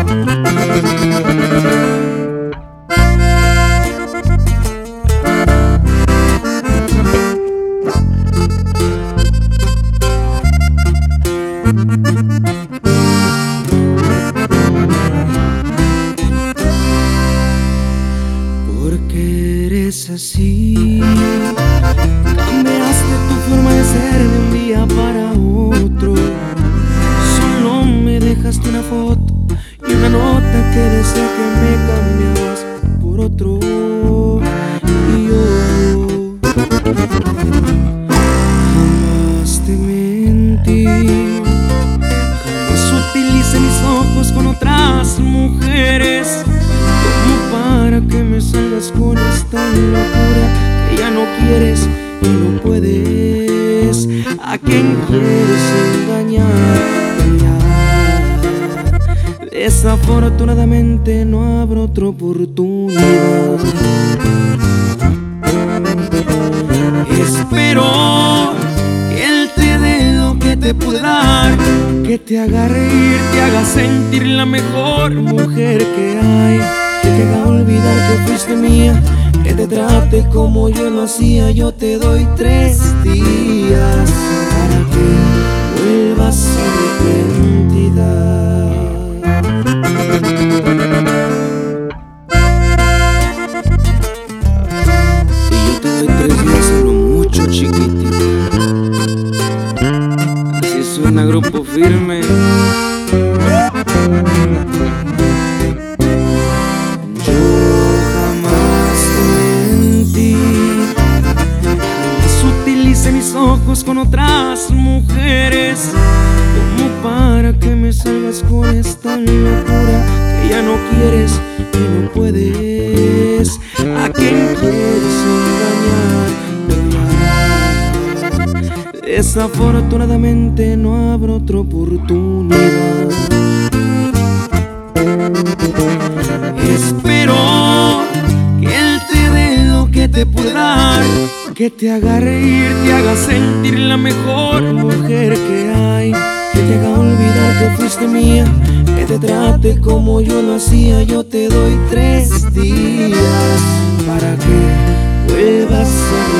Porque eres así, cambiaste tu forma de ser de un día para otro. Solo me dejaste una foto y una nota que decía que me cambiabas por otro. Y yo jamás te mentí, jamás utilicé mis ojos con otras mujeres para que me salgas con esta locura que ya no quieres y no puedes. ¿A quién quieres engañar? Desafortunadamente no habrá otra oportunidad. Espero que él te dé lo que te puede dar, que te haga reír, te haga sentir la mejor mujer que hay, que te haga olvidar que fuiste mía, que te trate como yo lo hacía. Yo te doy 3 días para que vuelvas arrepentida. Y yo te doy 3 días, solo mucho, chiquitita. Así suena Grupo Firme. Mis ojos con otras mujeres como para que me salgas con esta locura que ya no quieres y no puedes. ¿A quién quieres engañar? Desafortunadamente no habrá otra oportunidad. Espero que él te dé lo que te puede dar, que te haga reír, te haga sentir la mejor mujer que hay, que te haga olvidar que fuiste mía, que te trate como yo lo hacía. Yo te doy 3 días para que vuelvas a